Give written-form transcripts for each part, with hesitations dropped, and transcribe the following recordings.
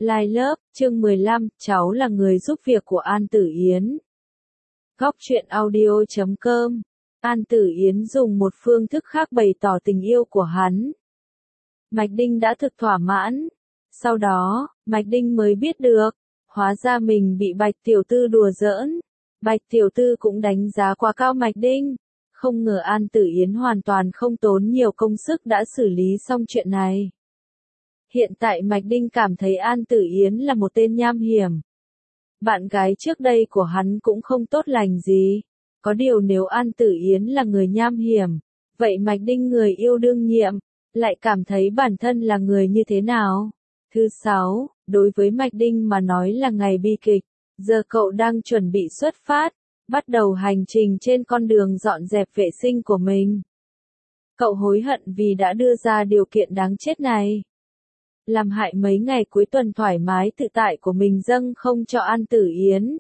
Lai lớp, chương 15, cháu là người giúp việc của An Tử Yến. Góc truyện audio.com. An Tử Yến dùng một phương thức khác bày tỏ tình yêu của hắn. Mạch Đinh đã thực thỏa mãn. Sau đó, Mạch Đinh mới biết được, hóa ra mình bị Bạch Tiểu Tư đùa giỡn. Bạch Tiểu Tư cũng đánh giá quá cao Mạch Đinh. Không ngờ An Tử Yến hoàn toàn không tốn nhiều công sức đã xử lý xong chuyện này. Hiện tại Mạch Đinh cảm thấy An Tử Yến là một tên nham hiểm. Bạn gái trước đây của hắn cũng không tốt lành gì. Có điều nếu An Tử Yến là người nham hiểm, vậy Mạch Đinh người yêu đương nhiệm, lại cảm thấy bản thân là người như thế nào? Thứ 6, đối với Mạch Đinh mà nói là ngày bi kịch. Giờ cậu đang chuẩn bị xuất phát, bắt đầu hành trình trên con đường dọn dẹp vệ sinh của mình. Cậu hối hận vì đã đưa ra điều kiện đáng chết này. Làm hại mấy ngày cuối tuần thoải mái tự tại của mình dâng không cho An Tử Yến.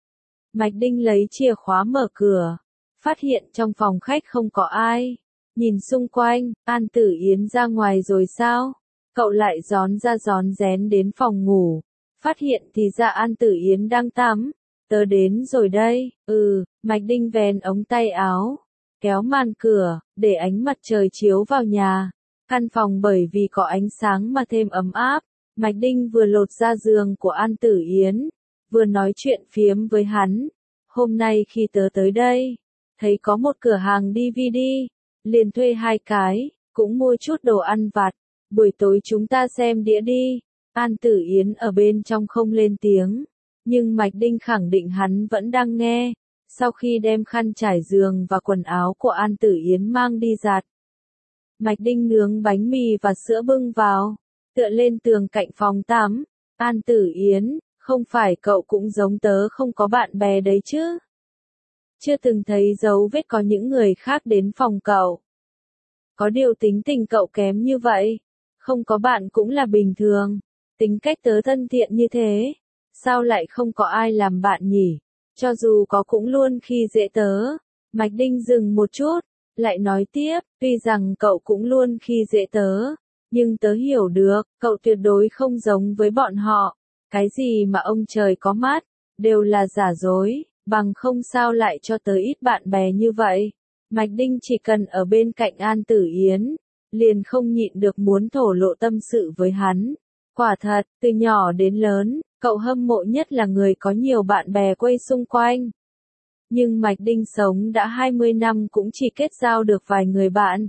Mạch Đinh lấy chìa khóa mở cửa, phát hiện trong phòng khách không có ai. Nhìn xung quanh, An Tử Yến ra ngoài rồi sao? Cậu lại rón ra rón rén đến phòng ngủ, phát hiện thì ra An Tử Yến đang tắm. Tớ đến rồi đây. Mạch Đinh vén ống tay áo, kéo màn cửa, để ánh mặt trời chiếu vào nhà. Căn phòng bởi vì có ánh sáng mà thêm ấm áp. Mạch Đinh vừa lột ra giường của An Tử Yến, vừa nói chuyện phiếm với hắn. Hôm nay khi tớ tới đây, thấy có một cửa hàng DVD, liền thuê 2 cái, cũng mua chút đồ ăn vặt. Buổi tối chúng ta xem đĩa đi. An Tử Yến ở bên trong không lên tiếng, nhưng Mạch Đinh khẳng định hắn vẫn đang nghe. Sau khi đem khăn trải giường và quần áo của An Tử Yến mang đi giặt, Mạch Đinh nướng bánh mì và sữa bưng vào, tựa lên tường cạnh phòng tắm. An Tử Yến, không phải cậu cũng giống tớ không có bạn bè đấy chứ? Chưa từng thấy dấu vết có những người khác đến phòng cậu. Có điều tính tình cậu kém như vậy, không có bạn cũng là bình thường. Tính cách tớ thân thiện như thế, sao lại không có ai làm bạn nhỉ? Cho dù có cũng luôn khi dễ tớ. Mạch Đinh dừng một chút, lại nói tiếp, tuy rằng cậu cũng luôn khi dễ tớ, nhưng tớ hiểu được, cậu tuyệt đối không giống với bọn họ. Cái gì mà ông trời có mắt, đều là giả dối, bằng không sao lại cho tớ ít bạn bè như vậy. Mạch Đinh chỉ cần ở bên cạnh An Tử Yến, liền không nhịn được muốn thổ lộ tâm sự với hắn. Quả thật, từ nhỏ đến lớn, cậu hâm mộ nhất là người có nhiều bạn bè quây xung quanh. Nhưng Mạch Đinh sống đã 20 năm cũng chỉ kết giao được vài người bạn.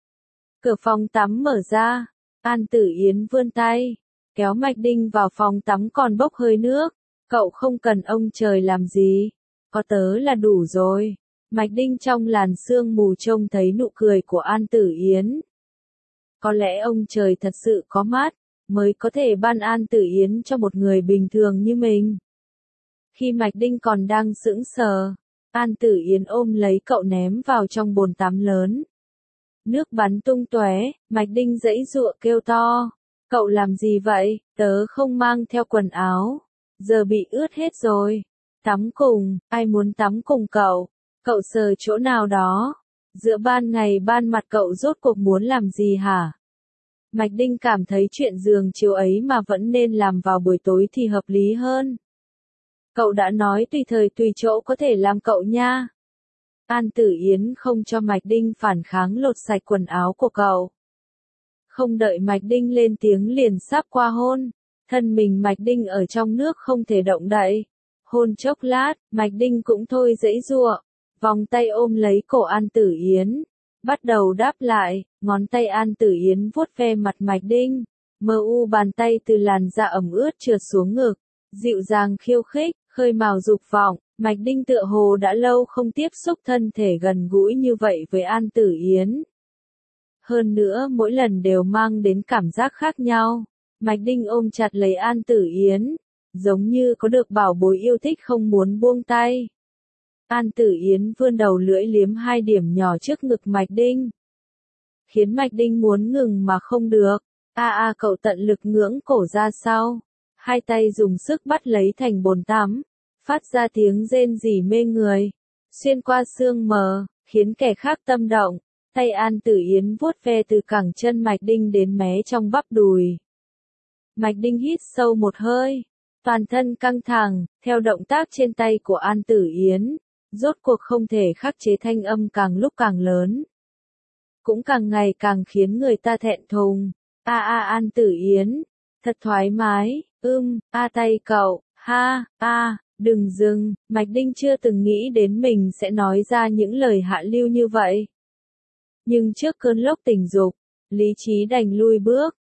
Cửa phòng tắm mở ra, An Tử Yến vươn tay, kéo Mạch Đinh vào phòng tắm còn bốc hơi nước. Cậu không cần ông trời làm gì, có tớ là đủ rồi. Mạch Đinh trong làn sương mù trông thấy nụ cười của An Tử Yến. Có lẽ ông trời thật sự có mắt, mới có thể ban An Tử Yến cho một người bình thường như mình. Khi Mạch Đinh còn đang sững sờ, An Tử Yến ôm lấy cậu ném vào trong bồn tắm lớn. Nước bắn tung tóe, Mạch Đinh giãy giụa kêu to. Cậu làm gì vậy? Tớ không mang theo quần áo, giờ bị ướt hết rồi. Tắm cùng, ai muốn tắm cùng cậu? Cậu sờ chỗ nào đó? Giữa ban ngày ban mặt cậu rốt cuộc muốn làm gì hả? Mạch Đinh cảm thấy chuyện giường chiều ấy mà vẫn nên làm vào buổi tối thì hợp lý hơn. Cậu đã nói tùy thời tùy chỗ có thể làm cậu nha. An Tử Yến không cho Mạch Đinh phản kháng lột sạch quần áo của cậu. Không đợi Mạch Đinh lên tiếng liền sắp qua hôn. Thân mình Mạch Đinh ở trong nước không thể động đậy. Hôn chốc lát, Mạch Đinh cũng thôi giãy giụa. Vòng tay ôm lấy cổ An Tử Yến, bắt đầu đáp lại. Ngón tay An Tử Yến vuốt ve mặt Mạch Đinh. Mờ u bàn tay từ làn da ẩm ướt trượt xuống ngực, dịu dàng khiêu khích, khơi mào dục vọng. Mạch Đinh tựa hồ đã lâu không tiếp xúc thân thể gần gũi như vậy với An Tử Yến. Hơn nữa mỗi lần đều mang đến cảm giác khác nhau. Mạch Đinh ôm chặt lấy An Tử Yến, giống như có được bảo bối yêu thích không muốn buông tay. An Tử Yến vươn đầu lưỡi liếm 2 điểm nhỏ trước ngực Mạch Đinh, khiến Mạch Đinh muốn ngừng mà không được. Cậu tận lực ngưỡng cổ ra sau, 2 tay dùng sức bắt lấy thành bồn tắm, phát ra tiếng rên rỉ mê người, xuyên qua sương mờ, khiến kẻ khác tâm động. Tay An Tử Yến vuốt ve từ cẳng chân Mạch Đinh đến mé trong bắp đùi. Mạch Đinh hít sâu một hơi, toàn thân căng thẳng, theo động tác trên tay của An Tử Yến, rốt cuộc không thể khắc chế thanh âm càng lúc càng lớn. Cũng càng ngày càng khiến người ta thẹn thùng. An Tử Yến, thật thoải mái, tay cậu, đừng dừng, Mạch Đinh chưa từng nghĩ đến mình sẽ nói ra những lời hạ lưu như vậy. Nhưng trước cơn lốc tình dục, lý trí đành lui bước.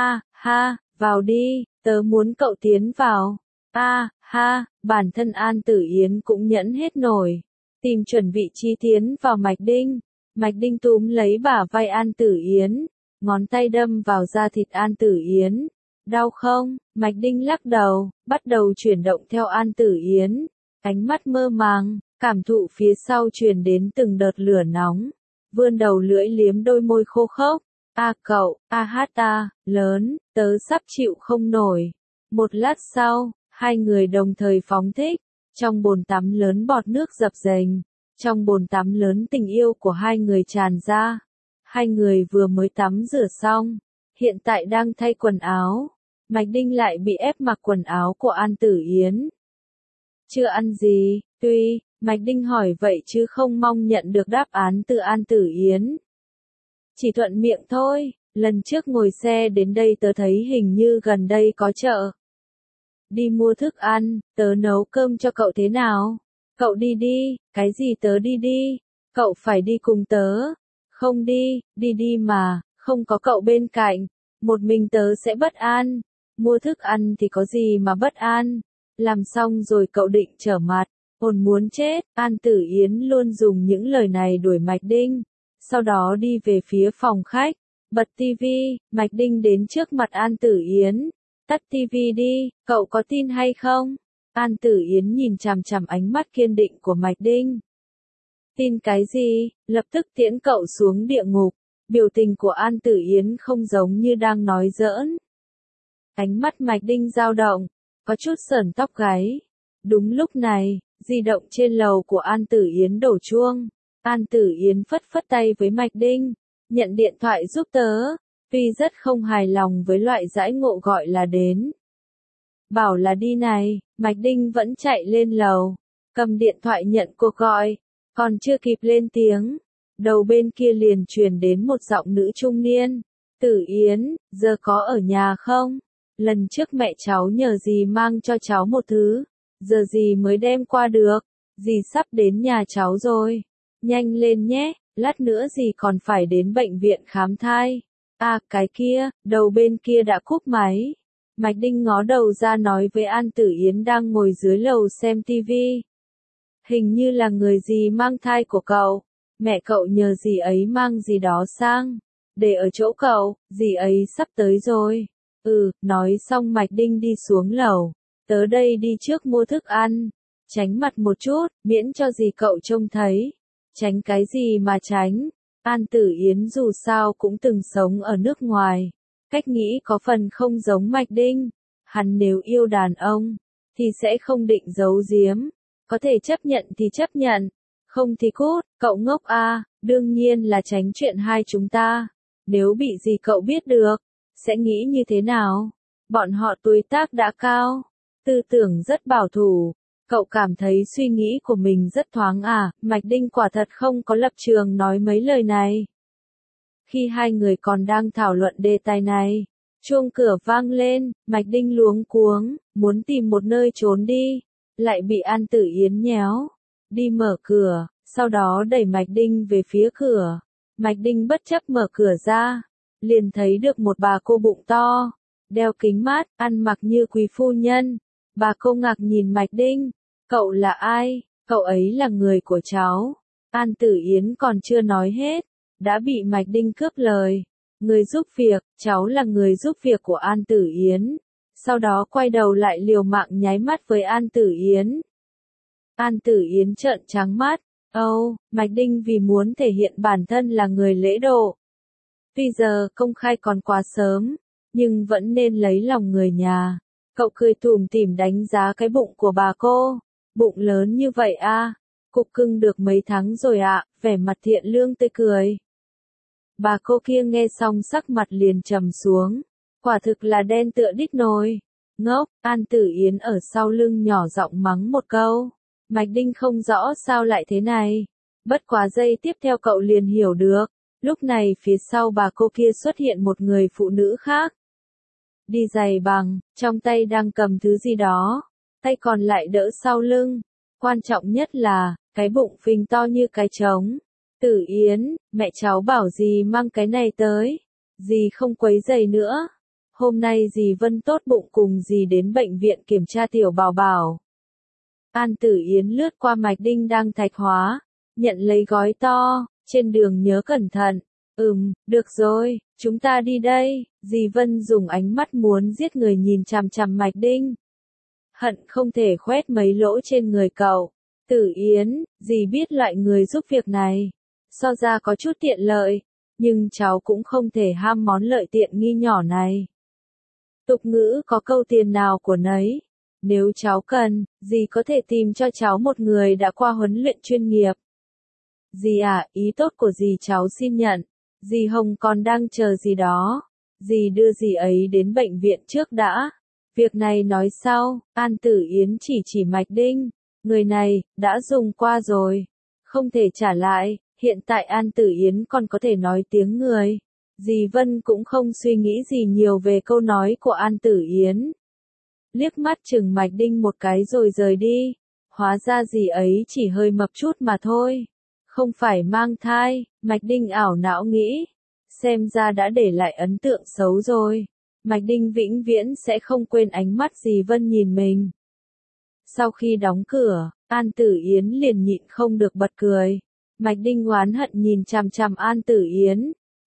Vào đi, tớ muốn cậu tiến vào. Bản thân An Tử Yến cũng nhẫn hết nổi, tìm chuẩn vị trí tiến vào Mạch Đinh. Mạch Đinh túm lấy bả vai An Tử Yến, ngón tay đâm vào da thịt An Tử Yến. Đau không? Mạch Đinh lắc đầu, bắt đầu chuyển động theo An Tử Yến, ánh mắt mơ màng, cảm thụ phía sau truyền đến từng đợt lửa nóng, vươn đầu lưỡi liếm đôi môi khô khốc. Cậu, lớn, tớ sắp chịu không nổi. Một lát sau, hai người đồng thời phóng thích, trong bồn tắm lớn bọt nước dập dềnh, trong bồn tắm lớn tình yêu của hai người tràn ra. Hai người vừa mới tắm rửa xong, hiện tại đang thay quần áo. Mạch Đinh lại bị ép mặc quần áo của An Tử Yến. Chưa ăn gì, Mạch Đinh hỏi vậy chứ không mong nhận được đáp án từ An Tử Yến. Chỉ thuận miệng thôi, lần trước ngồi xe đến đây tớ thấy hình như gần đây có chợ. Đi mua thức ăn, tớ nấu cơm cho cậu thế nào? Cậu đi đi, cái gì tớ đi, cậu phải đi cùng tớ. Không đi mà, không có cậu bên cạnh, một mình tớ sẽ bất an. Mua thức ăn thì có gì mà bất an, làm xong rồi cậu định trở mặt, hồn muốn chết. An Tử Yến luôn dùng những lời này đuổi Mạch Đinh, sau đó đi về phía phòng khách, bật tivi. Mạch Đinh đến trước mặt An Tử Yến, tắt tivi đi, cậu có tin hay không? An Tử Yến nhìn chằm chằm ánh mắt kiên định của Mạch Đinh. Tin cái gì, lập tức tiễn cậu xuống địa ngục. Biểu tình của An Tử Yến không giống như đang nói giỡn. Ánh mắt Mạch Đinh dao động, có chút sởn tóc gáy. Đúng lúc này, di động trên lầu của An Tử Yến đổ chuông. An Tử Yến phất phất tay với Mạch Đinh, nhận điện thoại giúp tớ, vì rất không hài lòng với loại đãi ngộ gọi là đến. Bảo là đi này, Mạch Đinh vẫn chạy lên lầu, cầm điện thoại nhận cuộc gọi, còn chưa kịp lên tiếng, đầu bên kia liền truyền đến một giọng nữ trung niên. Tử Yến, giờ có ở nhà không? Lần trước mẹ cháu nhờ dì mang cho cháu một thứ, giờ dì mới đem qua được, dì sắp đến nhà cháu rồi. Nhanh lên nhé, lát nữa dì còn phải đến bệnh viện khám thai. Cái kia, đầu bên kia đã cúp máy. Mạch Đinh ngó đầu ra nói với An Tử Yến đang ngồi dưới lầu xem tivi. Hình như là người dì mang thai của cậu, mẹ cậu nhờ dì ấy mang gì đó sang, để ở chỗ cậu, dì ấy sắp tới rồi. Nói xong Mạch Đinh đi xuống lầu, tớ đây đi trước mua thức ăn, tránh mặt một chút, miễn cho dì cậu trông thấy. Tránh cái gì mà tránh, An Tử Yến dù sao cũng từng sống ở nước ngoài, cách nghĩ có phần không giống Mạch Đinh. Hắn nếu yêu đàn ông, thì sẽ không định giấu giếm, có thể chấp nhận thì chấp nhận, không thì cút. Cậu ngốc đương nhiên là tránh chuyện hai chúng ta, nếu bị gì cậu biết được, sẽ nghĩ như thế nào? Bọn họ tuổi tác đã cao, tư tưởng rất bảo thủ. Cậu cảm thấy suy nghĩ của mình rất thoáng Mạch Đinh quả thật không có lập trường nói mấy lời này. Khi hai người còn đang thảo luận đề tài này, chuông cửa vang lên, Mạch Đinh luống cuống, muốn tìm một nơi trốn đi, lại bị An Tử Yến nhéo, đi mở cửa, sau đó đẩy Mạch Đinh về phía cửa. Mạch Đinh bất chấp mở cửa ra, liền thấy được một bà cô bụng to, đeo kính mát, ăn mặc như quý phu nhân. Bà cô ngạc nhìn Mạch Đinh, cậu là ai? Cậu ấy là người của cháu. An Tử Yến còn chưa nói hết, đã bị Mạch Đinh cướp lời. Người giúp việc, cháu là người giúp việc của An Tử Yến. Sau đó quay đầu lại liều mạng nháy mắt với An Tử Yến. An Tử Yến trợn trắng mắt. Mạch Đinh vì muốn thể hiện bản thân là người lễ độ. Tuy giờ công khai còn quá sớm, nhưng vẫn nên lấy lòng người nhà. Cậu cười tủm tỉm đánh giá cái bụng của bà cô. Bụng lớn như vậy cục cưng được mấy tháng rồi vẻ mặt thiện lương tươi cười. Bà cô kia nghe xong sắc mặt liền trầm xuống. Quả thực là đen tựa đít nồi. Ngốc, An Tử Yến ở sau lưng nhỏ giọng mắng một câu. Mạch Đinh không rõ sao lại thế này. Bất quá giây tiếp theo cậu liền hiểu được. Lúc này phía sau bà cô kia xuất hiện một người phụ nữ khác. Đi giày bằng, trong tay đang cầm thứ gì đó. Tay còn lại đỡ sau lưng. Quan trọng nhất là, cái bụng phình to như cái trống. Tử Yến, mẹ cháu bảo dì mang cái này tới. Dì không quấy giày nữa. Hôm nay dì Vân tốt bụng cùng dì đến bệnh viện kiểm tra tiểu bảo bảo. An Tử Yến lướt qua Mạch Đinh đang thạch hóa. Nhận lấy gói to, trên đường nhớ cẩn thận. Được rồi, chúng ta đi đây. Dì Vân dùng ánh mắt muốn giết người nhìn chằm chằm Mạch Đinh. Hận không thể khoét mấy lỗ trên người cậu. Tử Yến, dì biết loại người giúp việc này. So ra có chút tiện lợi, nhưng cháu cũng không thể ham món lợi tiện nghi nhỏ này. Tục ngữ có câu tiền nào của nấy. Nếu cháu cần, dì có thể tìm cho cháu một người đã qua huấn luyện chuyên nghiệp. Dì à, ý tốt của dì cháu xin nhận. Dì Hồng còn đang chờ gì đó. Dì đưa dì ấy đến bệnh viện trước đã. Việc này nói sau, An Tử Yến chỉ Mạch Đinh. Người này, đã dùng qua rồi. Không thể trả lại, hiện tại An Tử Yến còn có thể nói tiếng người. Dì Vân cũng không suy nghĩ gì nhiều về câu nói của An Tử Yến. Liếc mắt chừng Mạch Đinh một cái rồi rời đi. Hóa ra dì ấy chỉ hơi mập chút mà thôi. Không phải mang thai, Mạch Đinh ảo não nghĩ. Xem ra đã để lại ấn tượng xấu rồi. Mạch Đinh vĩnh viễn sẽ không quên ánh mắt dì Vân nhìn mình. Sau khi đóng cửa, An Tử Yến liền nhịn không được bật cười. Mạch Đinh oán hận nhìn chằm chằm An Tử Yến.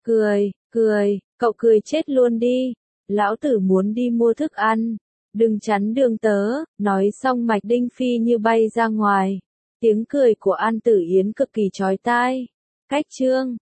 Cười, cậu cười chết luôn đi. Lão tử muốn đi mua thức ăn. Đừng chắn đường tớ, nói xong Mạch Đinh phi như bay ra ngoài. Tiếng cười của An Tử Yến cực kỳ chói tai. Cách chương